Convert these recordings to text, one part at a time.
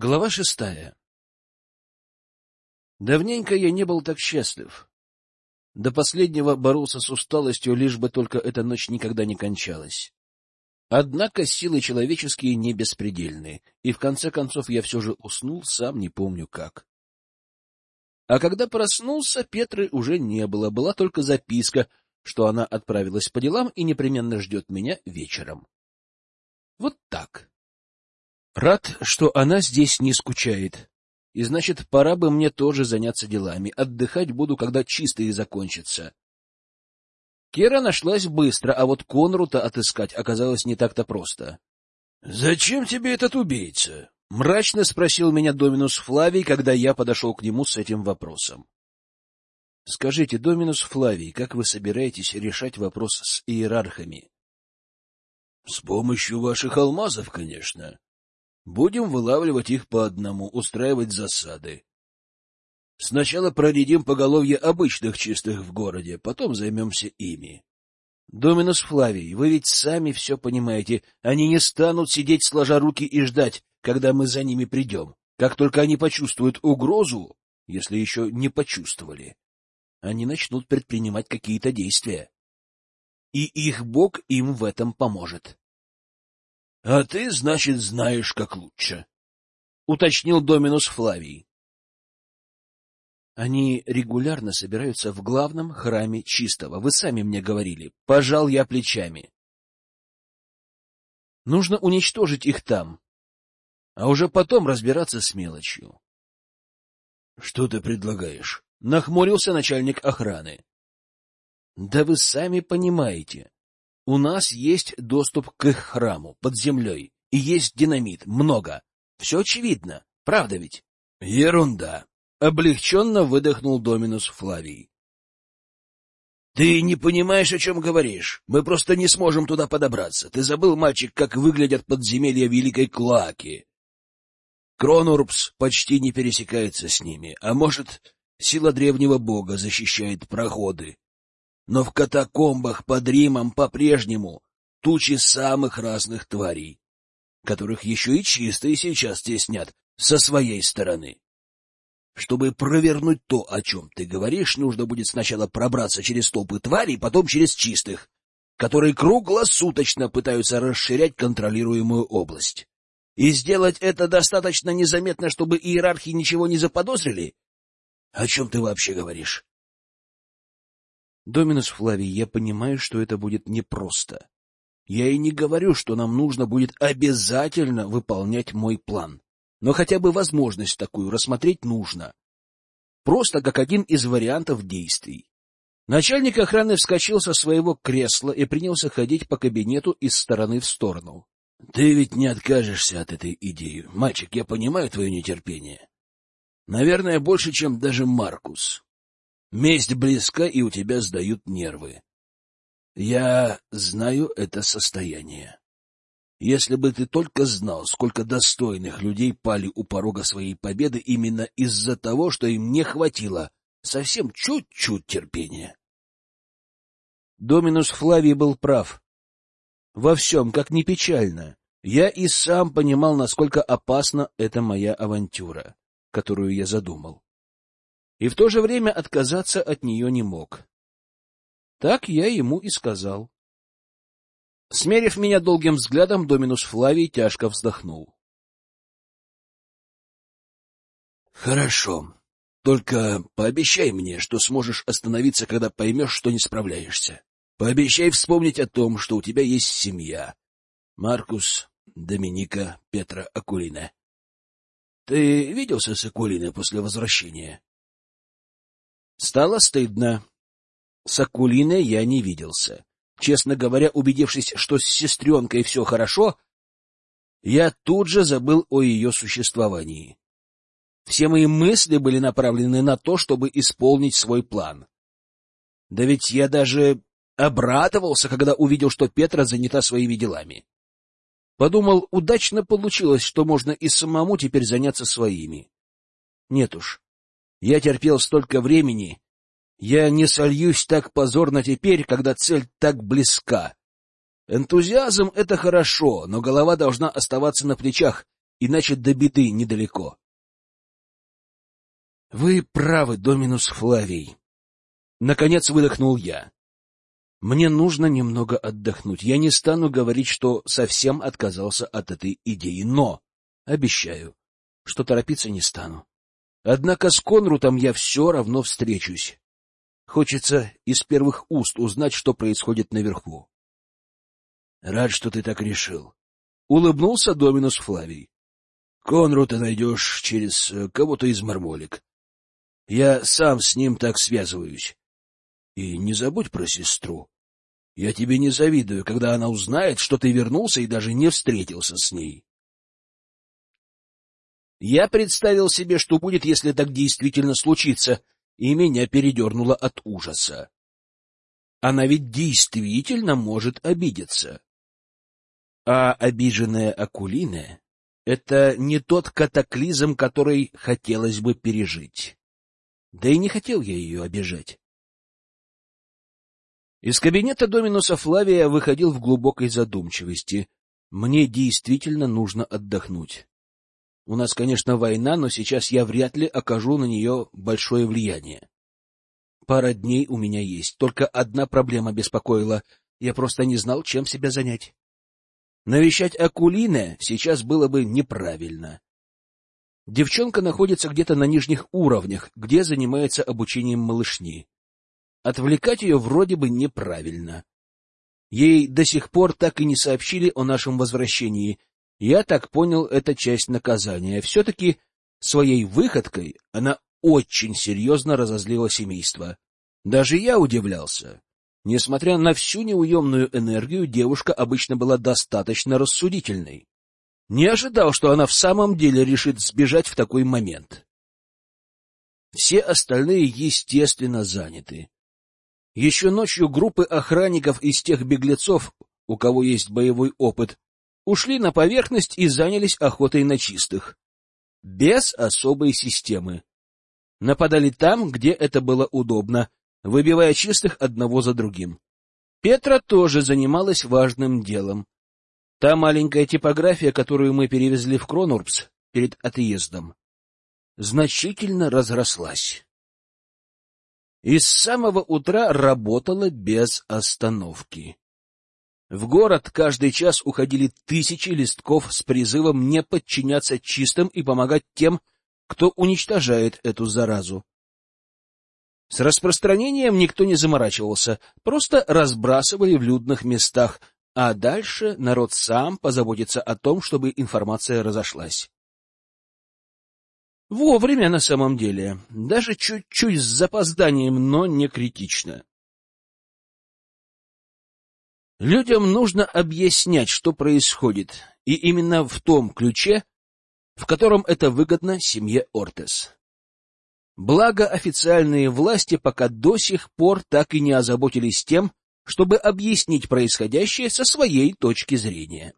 Глава 6. Давненько я не был так счастлив. До последнего боролся с усталостью, лишь бы только эта ночь никогда не кончалась. Однако силы человеческие не беспредельны, и в конце концов я все же уснул, сам не помню как. А когда проснулся, Петры уже не было, была только записка, что она отправилась по делам и непременно ждет меня вечером. Вот так. Рад, что она здесь не скучает. И значит, пора бы мне тоже заняться делами. Отдыхать буду, когда чистые закончатся. Кира нашлась быстро, а вот Конрута отыскать оказалось не так-то просто. — Зачем тебе этот убийца? — мрачно спросил меня Доминус Флавий, когда я подошел к нему с этим вопросом. — Скажите, Доминус Флавий, как вы собираетесь решать вопрос с иерархами? — С помощью ваших алмазов, конечно. Будем вылавливать их по одному, устраивать засады. Сначала проредим поголовье обычных чистых в городе, потом займемся ими. Доминус Флавий, вы ведь сами все понимаете, они не станут сидеть сложа руки и ждать, когда мы за ними придем. Как только они почувствуют угрозу, если еще не почувствовали, они начнут предпринимать какие-то действия. И их бог им в этом поможет. — А ты, значит, знаешь, как лучше, — уточнил Доминус Флавий. Они регулярно собираются в главном храме Чистого. Вы сами мне говорили. Пожал я плечами. Нужно уничтожить их там, а уже потом разбираться с мелочью. — Что ты предлагаешь? — нахмурился начальник охраны. — Да вы сами понимаете. У нас есть доступ к их храму под землей, и есть динамит, много. Все очевидно, правда ведь? — Ерунда. Облегченно выдохнул Доминус Флавий. — Ты не понимаешь, о чем говоришь. Мы просто не сможем туда подобраться. Ты забыл, мальчик, как выглядят подземелья Великой Клоаки? Кронурбс почти не пересекается с ними, а может, сила древнего бога защищает проходы. Но в катакомбах под Римом по-прежнему тучи самых разных тварей, которых еще и чистые сейчас теснят со своей стороны. Чтобы провернуть то, о чем ты говоришь, нужно будет сначала пробраться через толпы тварей, потом через чистых, которые круглосуточно пытаются расширять контролируемую область. И сделать это достаточно незаметно, чтобы иерархи ничего не заподозрили? О чем ты вообще говоришь? Доминус Флавий, я понимаю, что это будет непросто. Я и не говорю, что нам нужно будет обязательно выполнять мой план. Но хотя бы возможность такую рассмотреть нужно. Просто как один из вариантов действий. Начальник охраны вскочил со своего кресла и принялся ходить по кабинету из стороны в сторону. — Ты ведь не откажешься от этой идеи. Мальчик, я понимаю твое нетерпение. Наверное, больше, чем даже Маркус. Месть близка, и у тебя сдают нервы. Я знаю это состояние. Если бы ты только знал, сколько достойных людей пали у порога своей победы именно из-за того, что им не хватило совсем чуть-чуть терпения. Доминус Флавий был прав. Во всем, как ни печально, я и сам понимал, насколько опасна эта моя авантюра, которую я задумал. И в то же время отказаться от нее не мог. Так я ему и сказал. Смерив меня долгим взглядом, Доминус Флавий тяжко вздохнул. — Хорошо. Только пообещай мне, что сможешь остановиться, когда поймешь, что не справляешься. Пообещай вспомнить о том, что у тебя есть семья. Маркус, Доминика, Петра, Акулина. Ты виделся с Акулиной после возвращения? Стало стыдно. С Акулиной я не виделся. Честно говоря, убедившись, что с сестренкой все хорошо, я тут же забыл о ее существовании. Все мои мысли были направлены на то, чтобы исполнить свой план. Да ведь я даже обрадовался, когда увидел, что Петра занята своими делами. Подумал, удачно получилось, что можно и самому теперь заняться своими. Нет уж, я терпел столько времени, я не сольюсь так позорно теперь, когда цель так близка. Энтузиазм — это хорошо, но голова должна оставаться на плечах, иначе до беды недалеко. — Вы правы, Доминус Флавий. Наконец выдохнул я. Мне нужно немного отдохнуть. Я не стану говорить, что совсем отказался от этой идеи, но обещаю, что торопиться не стану. Однако с Конрутом я все равно встречусь. Хочется из первых уст узнать, что происходит наверху. — Рад, что ты так решил. Улыбнулся Доминус Флавий. — Конрута найдешь через кого-то из мармолик. Я сам с ним так связываюсь. И не забудь про сестру. Я тебе не завидую, когда она узнает, что ты вернулся и даже не встретился с ней. Я представил себе, что будет, если так действительно случится, и меня передернуло от ужаса. Она ведь действительно может обидеться. А обиженная Акулина — это не тот катаклизм, который хотелось бы пережить. Да и не хотел я ее обижать. Из кабинета Доминуса Флавия выходил в глубокой задумчивости. Мне действительно нужно отдохнуть. У нас, конечно, война, но сейчас я вряд ли окажу на нее большое влияние. Пара дней у меня есть. Только одна проблема беспокоила. Я просто не знал, чем себя занять. Навещать Акулине сейчас было бы неправильно. Девчонка находится где-то на нижних уровнях, где занимается обучением малышни. Отвлекать ее вроде бы неправильно. Ей до сих пор так и не сообщили о нашем возвращении. Я так понял, это часть наказания. Все-таки своей выходкой она очень серьезно разозлила семейство. Даже я удивлялся. Несмотря на всю неуемную энергию, девушка обычно была достаточно рассудительной. Не ожидал, что она в самом деле решит сбежать в такой момент. Все остальные, естественно, заняты. Еще ночью группы охранников из тех беглецов, у кого есть боевой опыт, ушли на поверхность и занялись охотой на чистых. Без особой системы. Нападали там, где это было удобно, выбивая чистых одного за другим. Петра тоже занималась важным делом. Та маленькая типография, которую мы перевезли в Кронурбс перед отъездом, значительно разрослась. И с самого утра работала без остановки. В город каждый час уходили тысячи листков с призывом не подчиняться чистым и помогать тем, кто уничтожает эту заразу. С распространением никто не заморачивался, просто разбрасывали в людных местах, а дальше народ сам позаботится о том, чтобы информация разошлась. Вовремя на самом деле, даже чуть-чуть с запозданием, но не критично. Людям нужно объяснять, что происходит, и именно в том ключе, в котором это выгодно семье Ортес. Благо, официальные власти пока до сих пор так и не озаботились тем, чтобы объяснить происходящее со своей точки зрения.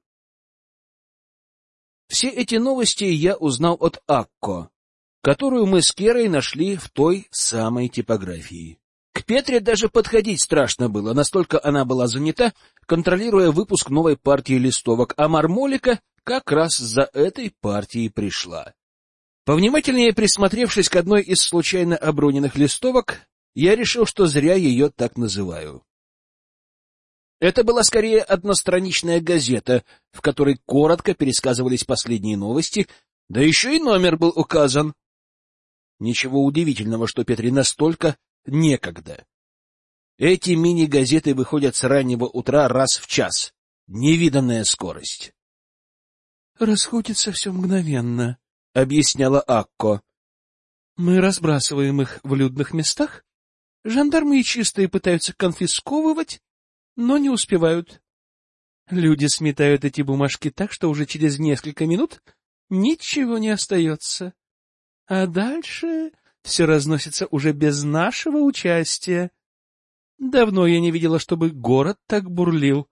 Все эти новости я узнал от Акко, которую мы с Керой нашли в той самой типографии. К Петре даже подходить страшно было, настолько она была занята, контролируя выпуск новой партии листовок, а Мармолика как раз за этой партией пришла. Повнимательнее присмотревшись к одной из случайно оброненных листовок, я решил, что зря ее так называю. Это была скорее одностраничная газета, в которой коротко пересказывались последние новости, да еще и номер был указан. Ничего удивительного, что Петре настолько некогда. Эти мини-газеты выходят с раннего утра раз в час. Невиданная скорость. — Расходится все мгновенно, — объясняла Акко. — Мы разбрасываем их в людных местах. Жандармы и чистые пытаются конфисковывать, но не успевают. Люди сметают эти бумажки так, что уже через несколько минут ничего не остается. А дальше все разносится уже без нашего участия. Давно я не видела, чтобы город так бурлил.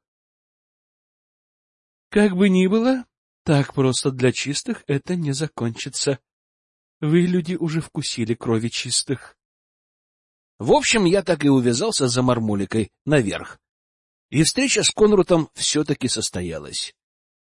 Как бы ни было, так просто для чистых это не закончится. Вы, люди, уже вкусили крови чистых. В общем, я так и увязался за Мармоликой наверх. И встреча с Конрутом все-таки состоялась.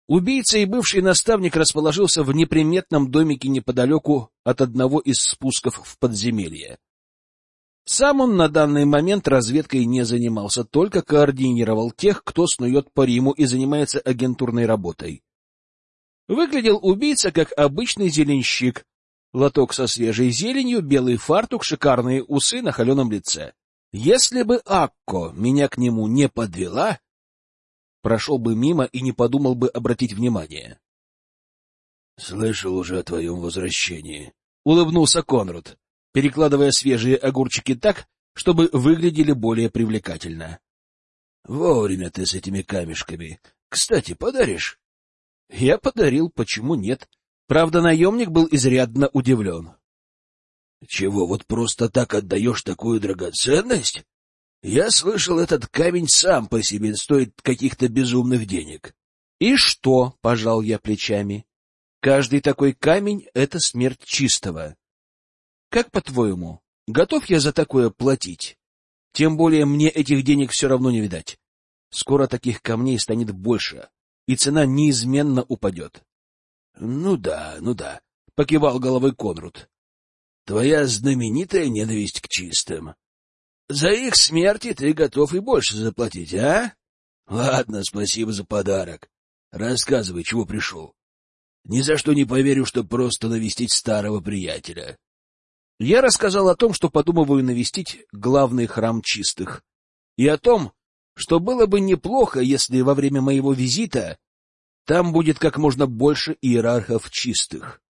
Убийца и бывший наставник расположился в неприметном домике неподалеку от одного из спусков в подземелье. Сам он на данный момент разведкой не занимался, только координировал тех, кто снует по Риму и занимается агентурной работой. Выглядел убийца как обычный зеленщик. Лоток со свежей зеленью, белый фартук, шикарные усы на холеном лице. Если бы Акко меня к нему не подвела, прошел бы мимо и не подумал бы обратить внимание. — Слышал уже о твоем возвращении, — улыбнулся Конрад, перекладывая свежие огурчики так, чтобы выглядели более привлекательно. — Вовремя ты с этими камешками. Кстати, подаришь? Я подарил, почему нет? Правда, наемник был изрядно удивлен. — Чего, вот просто так отдаешь такую драгоценность? Я слышал, этот камень сам по себе стоит каких-то безумных денег. — И что? — пожал я плечами. — Каждый такой камень — это смерть чистого. Как по-твоему, готов я за такое платить? Тем более мне этих денег все равно не видать. Скоро таких камней станет больше, и цена неизменно упадет. — Ну да, — покивал головой Конрад. — Твоя знаменитая ненависть к чистым. За их смерти ты готов и больше заплатить, а? Ладно, спасибо за подарок. Рассказывай, чего пришел. Ни за что не поверю, что просто навестить старого приятеля. Я рассказал о том, что подумываю навестить главный храм чистых, и о том, что было бы неплохо, если во время моего визита там будет как можно больше иерархов чистых.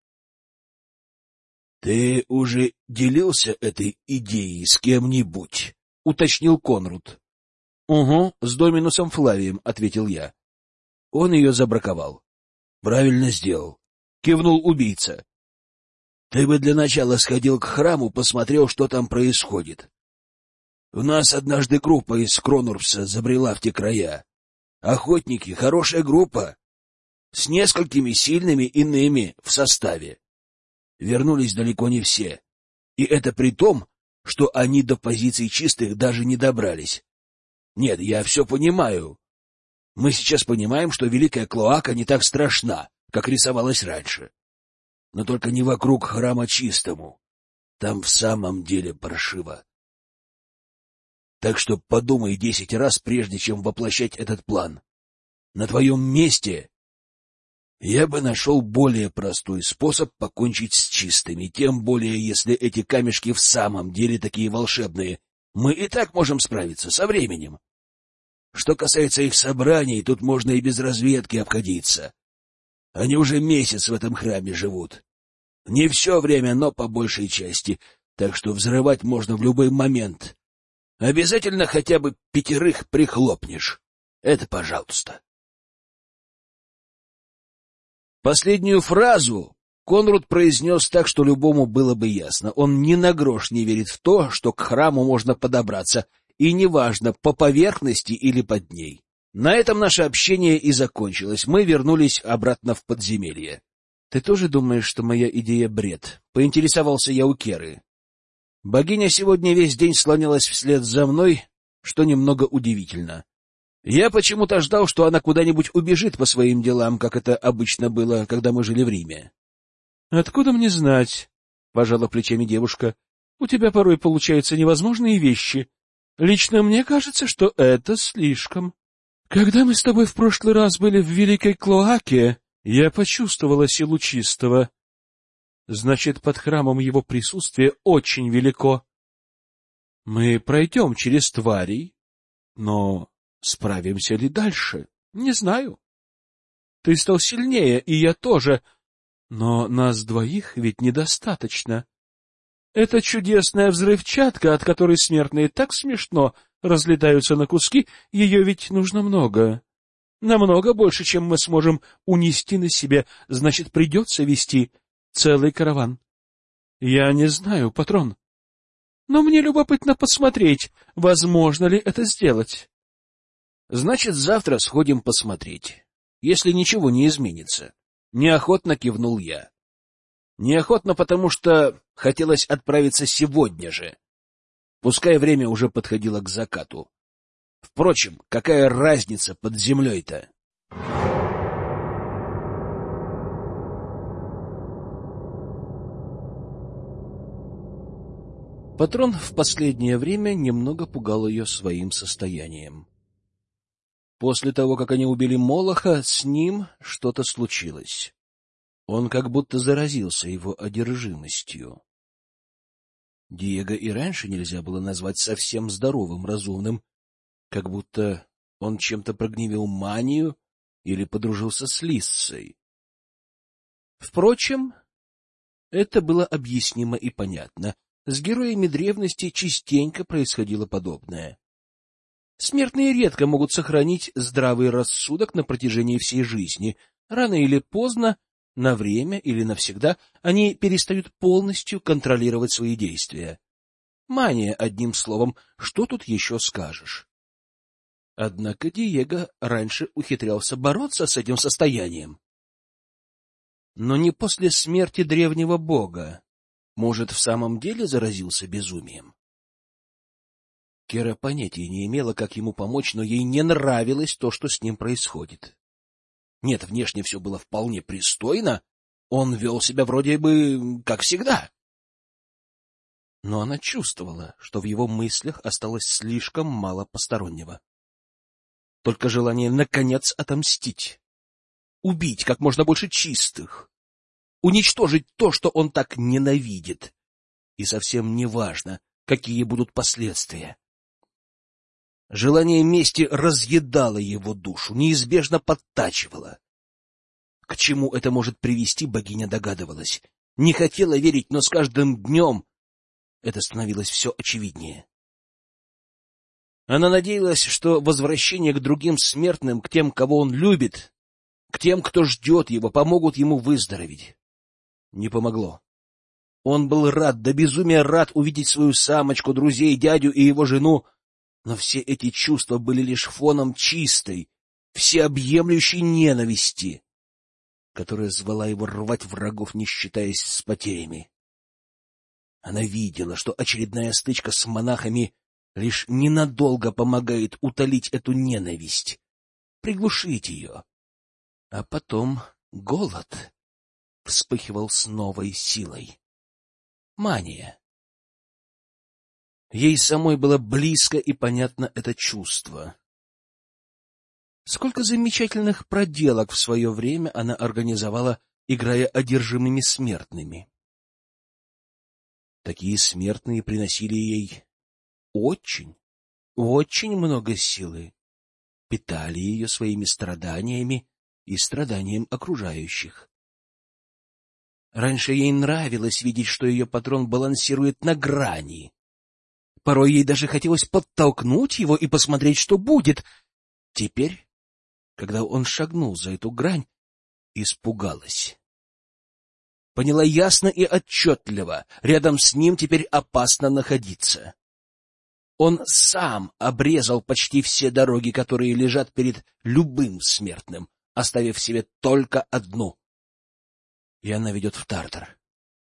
— Ты уже делился этой идеей с кем-нибудь? — уточнил Конрад. — Угу, с Доминусом Флавием, — ответил я. Он ее забраковал. — Правильно сделал, — кивнул убийца. — Ты бы для начала сходил к храму, посмотрел, что там происходит. У нас однажды группа из Кронурпса забрела в те края. Охотники — хорошая группа, с несколькими сильными иными в составе. Вернулись далеко не все. И это при том, что они до позиций чистых даже не добрались. Нет, я все понимаю. Мы сейчас понимаем, что Великая Клоака не так страшна, как рисовалась раньше. Но только не вокруг храма чистому. Там в самом деле паршиво. Так что подумай 10 раз, прежде чем воплощать этот план. На твоем месте я бы нашел более простой способ покончить с чистыми, тем более, если эти камешки в самом деле такие волшебные. Мы и так можем справиться со временем. Что касается их собраний, тут можно и без разведки обходиться. Они уже месяц в этом храме живут. Не все время, но по большей части, так что взрывать можно в любой момент. Обязательно хотя бы 5 прихлопнешь. Это пожалуйста. Последнюю фразу Конрад произнес так, что любому было бы ясно. Он ни на грош не верит в то, что к храму можно подобраться, и неважно, по поверхности или под ней. На этом наше общение и закончилось. Мы вернулись обратно в подземелье. — Ты тоже думаешь, что моя идея — бред? — поинтересовался я у Керы. Богиня сегодня весь день слонялась вслед за мной, что немного удивительно. Я почему-то ждал, что она куда-нибудь убежит по своим делам, как это обычно было, когда мы жили в Риме. — Откуда мне знать? — пожала плечами девушка. — У тебя порой получаются невозможные вещи. Лично мне кажется, что это слишком. Когда мы с тобой в прошлый раз были в Великой Клоаке, я почувствовала силу чистого. Значит, под храмом его присутствие очень велико. Мы пройдем через тварей, но справимся ли дальше? Не знаю. Ты стал сильнее, и я тоже, но нас двоих ведь недостаточно. Это чудесная взрывчатка, от которой смертные так смешно разлетаются на куски, ее ведь нужно много. Намного больше, чем мы сможем унести на себе, значит, придется вести целый караван. Я не знаю, патрон, но мне любопытно посмотреть, возможно ли это сделать. Значит, завтра сходим посмотреть, если ничего не изменится. Неохотно кивнул я. Неохотно, потому что хотелось отправиться сегодня же. Пускай время уже подходило к закату. Впрочем, какая разница под землей-то? Патрон в последнее время немного пугал ее своим состоянием. После того, как они убили Молоха, с ним что-то случилось. Он как будто заразился его одержимостью. Диего и раньше нельзя было назвать совсем здоровым, разумным, как будто он чем-то прогневил Манию или подружился с Лиссой. Впрочем, это было объяснимо и понятно. С героями древности частенько происходило подобное. Смертные редко могут сохранить здравый рассудок на протяжении всей жизни. Рано или поздно, на время или навсегда, они перестают полностью контролировать свои действия. Мания, одним словом, что тут еще скажешь? Однако Диего раньше ухитрялся бороться с этим состоянием. Но не после смерти древнего бога. Может, в самом деле заразился безумием? Кира понятия не имела, как ему помочь, но ей не нравилось то, что с ним происходит. Нет, внешне все было вполне пристойно, он вел себя вроде бы как всегда. Но она чувствовала, что в его мыслях осталось слишком мало постороннего. Только желание наконец отомстить. Убить как можно больше чистых. Уничтожить то, что он так ненавидит. И совсем не важно, какие будут последствия. Желание мести разъедало его душу, неизбежно подтачивало. К чему это может привести, богиня догадывалась. Не хотела верить, но с каждым днем это становилось все очевиднее. Она надеялась, что возвращение к другим смертным, к тем, кого он любит, к тем, кто ждет его, помогут ему выздороветь. Не помогло. Он был рад, до безумия рад увидеть свою самочку, друзей, дядю и его жену, но все эти чувства были лишь фоном чистой, всеобъемлющей ненависти, которая звала его рвать врагов, не считаясь с потерями. Она видела, что очередная стычка с монахами лишь ненадолго помогает утолить эту ненависть, приглушить ее. А потом голод вспыхивал с новой силой. Мания. Ей самой было близко и понятно это чувство. Сколько замечательных проделок в свое время она организовала, играя одержимыми смертными. Такие смертные приносили ей очень много силы, питали ее своими страданиями и страданием окружающих. Раньше ей нравилось видеть, что ее патрон балансирует на грани. Порой ей даже хотелось подтолкнуть его и посмотреть, что будет. Теперь, когда он шагнул за эту грань, испугалась. Поняла ясно и отчетливо, рядом с ним теперь опасно находиться. Он сам обрезал почти все дороги, которые лежат перед любым смертным, оставив себе только одну. И она ведет в Тартар.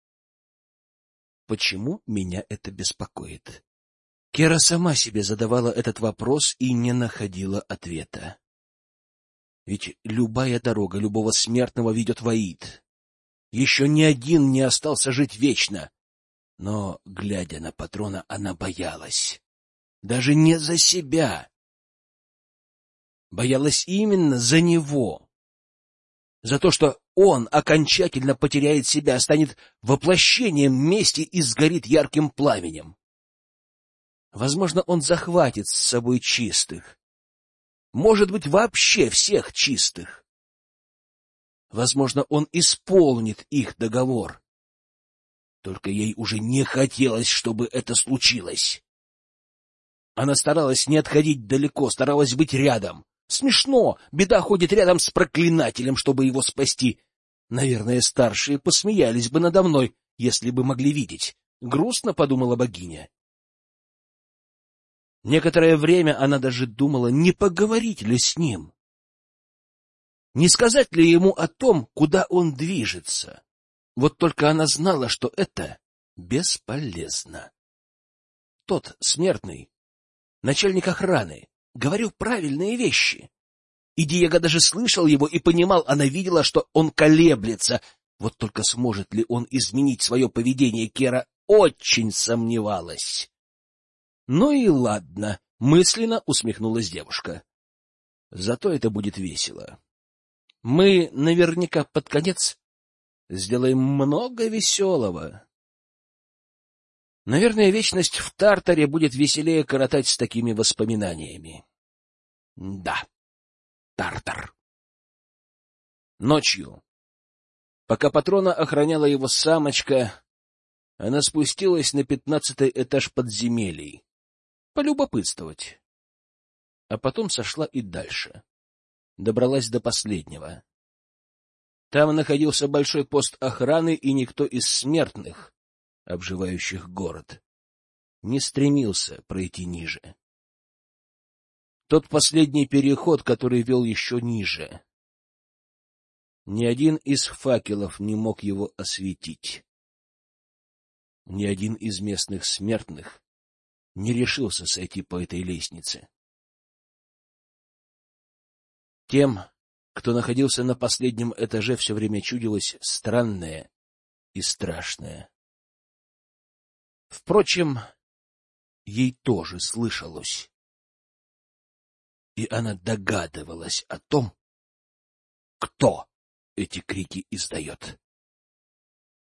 Почему меня это беспокоит? Кира сама себе задавала этот вопрос и не находила ответа. Ведь любая дорога любого смертного ведет в Аид. Еще ни один не остался жить вечно. Но, глядя на патрона, она боялась. Даже не за себя. Боялась именно за него. За то, что он окончательно потеряет себя, станет воплощением мести и сгорит ярким пламенем. Возможно, он захватит с собой чистых. Может быть, вообще всех чистых. Возможно, он исполнит их договор. Только ей уже не хотелось, чтобы это случилось. Она старалась не отходить далеко, старалась быть рядом. Смешно, беда ходит рядом с проклинателем, чтобы его спасти. Наверное, старшие посмеялись бы надо мной, если бы могли видеть. Грустно, подумала богиня. Некоторое время она даже думала, не поговорить ли с ним. Не сказать ли ему о том, куда он движется. Вот только она знала, что это бесполезно. Тот смертный, начальник охраны, говорил правильные вещи. И Диего даже слышал его и понимал, она видела, что он колеблется. Вот только сможет ли он изменить свое поведение, Кира очень сомневалась. Ну и ладно, мысленно усмехнулась девушка. Зато это будет весело. Мы наверняка под конец сделаем много веселого. Наверное, вечность в Тартаре будет веселее коротать с такими воспоминаниями. Да, Тартар. Ночью, пока патрона охраняла его самочка, она спустилась на 15-й этаж подземелий, полюбопытствовать. А потом сошла и дальше. Добралась до последнего. Там находился большой пост охраны, и никто из смертных, обживающих город, не стремился пройти ниже. Тот последний переход, который вел еще ниже. Ни один из факелов не мог его осветить. Ни один из местных смертных не решился сойти по этой лестнице. Тем, кто находился на последнем этаже, все время чудилось странное и страшное. Впрочем, ей тоже слышалось. И она догадывалась о том, кто эти крики издает.